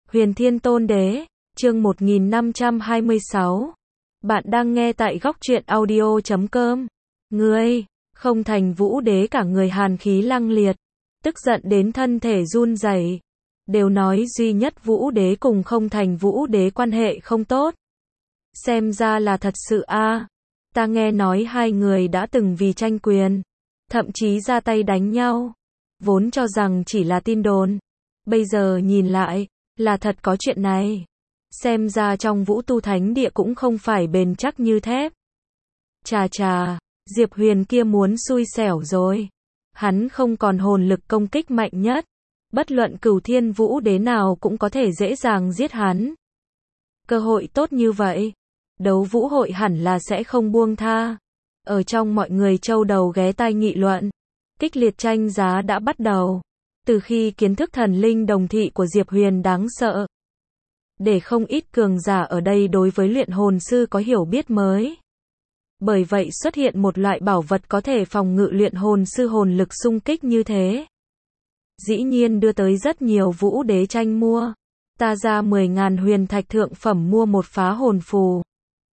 Huyền Thiên Tôn Đế, chương 1526. Bạn đang nghe tại góc truyện audio.com. Ngươi, không thành Vũ Đế cả người hàn khí lăng liệt, tức giận đến thân thể run rẩy. Đều nói duy nhất Vũ Đế cùng không thành Vũ Đế quan hệ không tốt. Xem ra là thật sự a. Ta nghe nói hai người đã từng vì tranh quyền, thậm chí ra tay đánh nhau. Vốn cho rằng chỉ là tin đồn. Bây giờ nhìn lại, là thật có chuyện này. Xem ra trong Vũ Tu Thánh Địa cũng không phải bền chắc như thép. Chà chà, Diệp Huyền kia muốn xui xẻo rồi. Hắn không còn hồn lực công kích mạnh nhất. Bất luận Cửu Thiên Vũ Đế nào cũng có thể dễ dàng giết hắn. Cơ hội tốt như vậy, đấu vũ hội hẳn là sẽ không buông tha. Ở trong mọi người châu đầu ghé tai nghị luận, kích liệt tranh giá đã bắt đầu. Từ khi kiến thức thần linh đồng thị của Diệp Huyền đáng sợ, để không ít cường giả ở đây đối với luyện hồn sư có hiểu biết mới. Bởi vậy xuất hiện một loại bảo vật có thể phòng ngự luyện hồn sư hồn lực xung kích như thế. Dĩ nhiên đưa tới rất nhiều Vũ Đế tranh mua. Ta ra 10.000 huyền thạch thượng phẩm mua một phá hồn phù.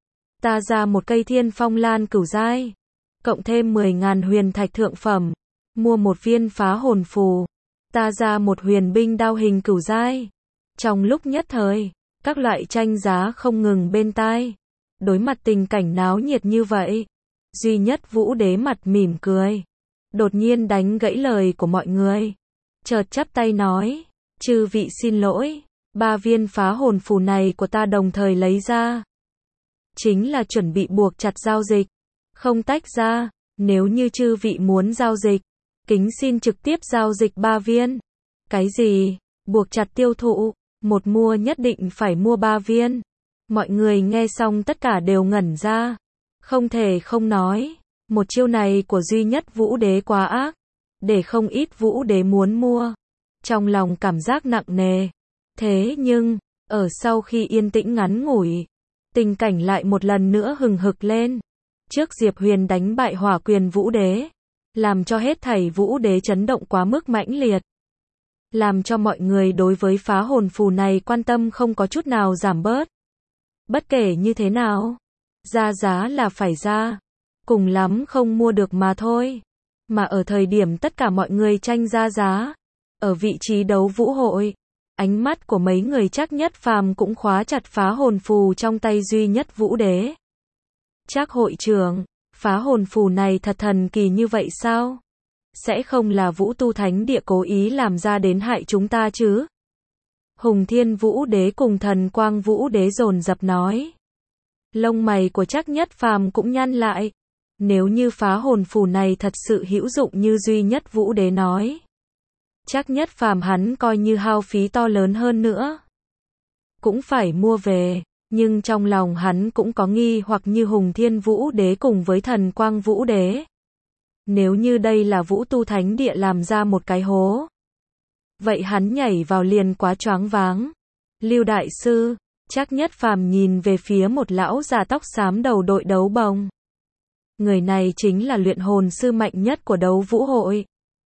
Ta ra một cây thiên phong lan cửu giai. Cộng thêm 10.000 huyền thạch thượng phẩm, mua một viên phá hồn phù. Ta ra một huyền binh đao hình cửu giai. Trong lúc nhất thời, các loại tranh giá không ngừng bên tai. Đối mặt tình cảnh náo nhiệt như vậy, duy nhất Vũ Đế mặt mỉm cười. Đột nhiên đánh gãy lời của mọi người. Chợt chắp tay nói, chư vị xin lỗi, 3 viên phá hồn phù này của ta đồng thời lấy ra. Chính là chuẩn bị buộc chặt giao dịch, không tách ra. Nếu như chư vị muốn giao dịch, kính xin trực tiếp giao dịch 3 viên. Cái gì? Buộc chặt tiêu thụ, một mua nhất định phải mua 3 viên. Mọi người nghe xong tất cả đều ngẩn ra. Không thể không nói, một chiêu này của duy nhất Vũ Đế quá ác, để không ít Vũ Đế muốn mua. Trong lòng cảm giác nặng nề. Thế nhưng, ở sau khi yên tĩnh ngắn ngủi, tình cảnh lại một lần nữa hừng hực lên. Trước Diệp Huyền đánh bại Hỏa Quyền Vũ Đế, làm cho hết thảy Vũ Đế chấn động quá mức mãnh liệt. Làm cho mọi người đối với phá hồn phù này quan tâm không có chút nào giảm bớt. Bất kể như thế nào, ra giá là phải ra. Cùng lắm không mua được mà thôi. Mà ở thời điểm tất cả mọi người tranh ra giá, ở vị trí đấu vũ hội, ánh mắt của mấy người Trác Nhất Phàm cũng khóa chặt phá hồn phù trong tay duy nhất Vũ Đế. Trác hội trưởng, phá hồn phù này thật thần kỳ như vậy sao? Sẽ không là Vũ Tu Thánh Địa cố ý làm ra đến hại chúng ta chứ? Hùng Thiên Vũ Đế cùng Thần Quang Vũ Đế dồn dập nói. Lông mày của Trác Nhất Phàm cũng nhăn lại. Nếu như phá hồn phù này thật sự hữu dụng như duy nhất Vũ Đế nói, Trác Nhất Phàm hắn coi như hao phí to lớn hơn nữa, cũng phải mua về. Nhưng trong lòng hắn cũng có nghi hoặc như Hùng Thiên Vũ Đế cùng với Thần Quang Vũ Đế. Nếu như đây là Vũ Tu Thánh Địa làm ra một cái hố, vậy hắn nhảy vào liền quá choáng váng. Lưu đại sư, Trác Nhất Phàm nhìn về phía một lão già tóc xám đầu đội đấu bồng. Người này chính là luyện hồn sư mạnh nhất của đấu vũ hội.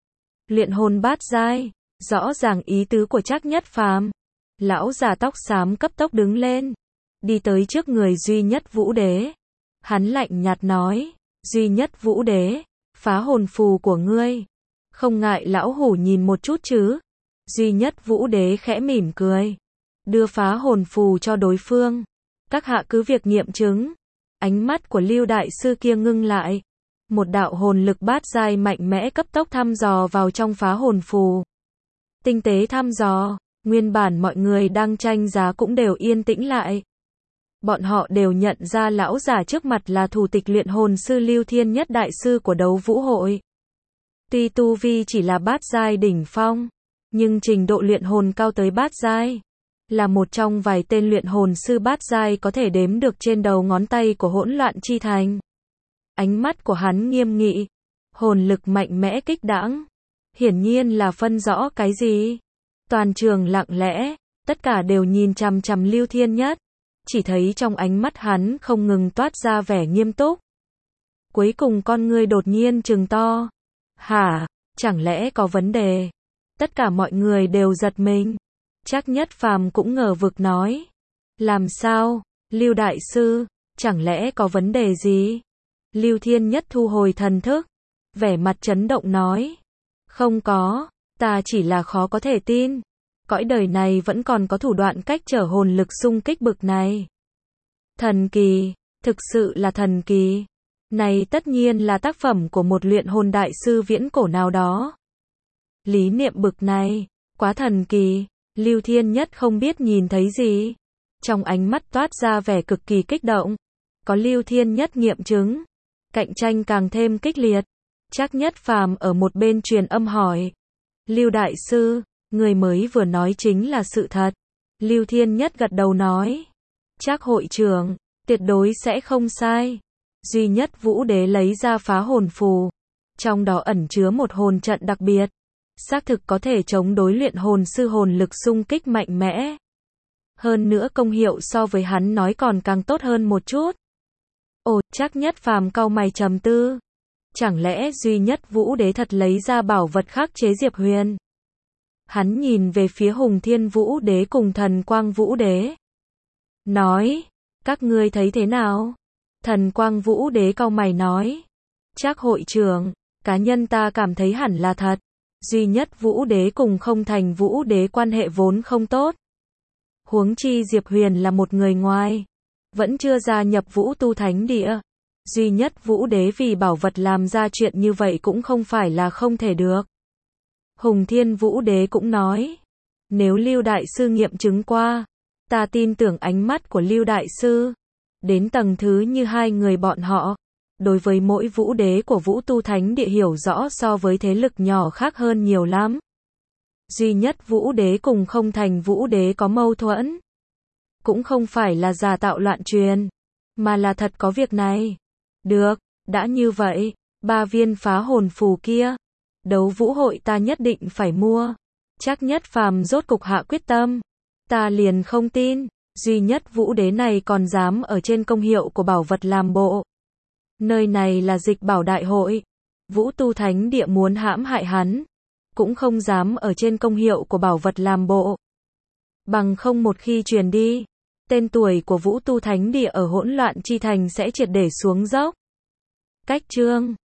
Luyện hồn bát giai, rõ ràng ý tứ của Trác Nhất Phàm. Lão già tóc xám cấp tốc đứng lên, đi tới trước người duy nhất Vũ Đế. Hắn lạnh nhạt nói, duy nhất Vũ Đế, phá hồn phù của ngươi, không ngại lão hủ nhìn một chút chứ? Duy nhất Vũ Đế khẽ mỉm cười, đưa phá hồn phù cho đối phương. Các hạ cứ việc nghiệm chứng. Ánh mắt của Lưu đại sư kia ngưng lại. Một đạo hồn lực bát giai mạnh mẽ cấp tốc thăm dò vào trong phá hồn phù. Tinh tế thăm dò, nguyên bản mọi người đang tranh giá cũng đều yên tĩnh lại. Bọn họ đều nhận ra lão giả trước mặt là thủ tịch luyện hồn sư Lưu Thiên Nhất đại sư của đấu vũ hội. Tuy tu vi chỉ là bát giai đỉnh phong, nhưng trình độ luyện hồn cao tới bát giai, là một trong vài tên luyện hồn sư bát giai có thể đếm được trên đầu ngón tay của Hỗn Loạn Chi Thành. Ánh mắt của hắn nghiêm nghị, hồn lực mạnh mẽ kích đãng, hiển nhiên là phân rõ cái gì. Toàn trường lặng lẽ, tất cả đều nhìn chằm chằm Lưu Thiên Nhất, chỉ thấy trong ánh mắt hắn không ngừng toát ra vẻ nghiêm túc. Cuối cùng con ngươi đột nhiên trừng to. Hả, chẳng lẽ có vấn đề? Tất cả mọi người đều giật mình. Trác Nhất Phàm cũng ngờ vực nói. Làm sao, Lưu Đại Sư, chẳng lẽ có vấn đề gì? Lưu Thiên Nhất thu hồi thần thức, vẻ mặt chấn động nói. Không có, ta chỉ là khó có thể tin. Cõi đời này vẫn còn có thủ đoạn cách trở hồn lực xung kích bực này. Thần kỳ, thực sự là thần kỳ. Này tất nhiên là tác phẩm của một luyện hồn đại sư viễn cổ nào đó. Lý niệm bực này, quá thần kỳ, Lưu Thiên Nhất không biết nhìn thấy gì. Trong ánh mắt toát ra vẻ cực kỳ kích động. Có Lưu Thiên Nhất nghiệm chứng, cạnh tranh càng thêm kích liệt. Trác Nhất Phàm ở một bên truyền âm hỏi. Lưu Đại Sư, người mới vừa nói chính là sự thật. Lưu Thiên Nhất gật đầu nói. Trác hội trưởng, tuyệt đối sẽ không sai. Duy nhất Vũ Đế lấy ra phá hồn phù. Trong đó ẩn chứa một hồn trận đặc biệt. Xác thực có thể chống đối luyện hồn sư hồn lực xung kích mạnh mẽ. Hơn nữa công hiệu so với hắn nói còn càng tốt hơn một chút. Ồ, Trác Nhất Phàm cau mày trầm tư. Chẳng lẽ duy nhất Vũ Đế thật lấy ra bảo vật khắc chế Diệp Huyền? Hắn nhìn về phía Hùng Thiên Vũ Đế cùng Thần Quang Vũ Đế. Nói, các ngươi thấy thế nào? Thần Quang Vũ Đế cau mày nói. Trác hội trưởng, cá nhân ta cảm thấy hẳn là thật. Duy nhất Vũ Đế cùng Không Thành Vũ Đế quan hệ vốn không tốt. Huống chi Diệp Huyền là một người ngoài, vẫn chưa gia nhập Vũ Tu Thánh Địa. Duy nhất Vũ Đế vì bảo vật làm ra chuyện như vậy cũng không phải là không thể được. Hùng Thiên Vũ Đế cũng nói, nếu Lưu Đại Sư nghiệm chứng qua, ta tin tưởng ánh mắt của Lưu Đại Sư. Đến tầng thứ như hai người bọn họ, đối với mỗi Vũ Đế của Vũ Tu Thánh Địa hiểu rõ so với thế lực nhỏ khác hơn nhiều lắm. Duy nhất Vũ Đế cùng Không Thành Vũ Đế có mâu thuẫn. Cũng không phải là giả tạo loạn truyền, mà là thật có việc này. Được, đã như vậy, 3 viên phá hồn phù kia, đấu vũ hội ta nhất định phải mua. Trác Nhất Phàm rốt cục hạ quyết tâm. Ta liền không tin, duy nhất Vũ Đế này còn dám ở trên công hiệu của bảo vật làm bộ. Nơi này là Dịch Bảo Đại hội, Vũ Tu Thánh Địa muốn hãm hại hắn, cũng không dám ở trên công hiệu của bảo vật làm bộ. Bằng không một khi truyền đi, tên tuổi của Vũ Tu Thánh Địa ở hỗn loạn chi thành sẽ triệt để xuống dốc. Cách chương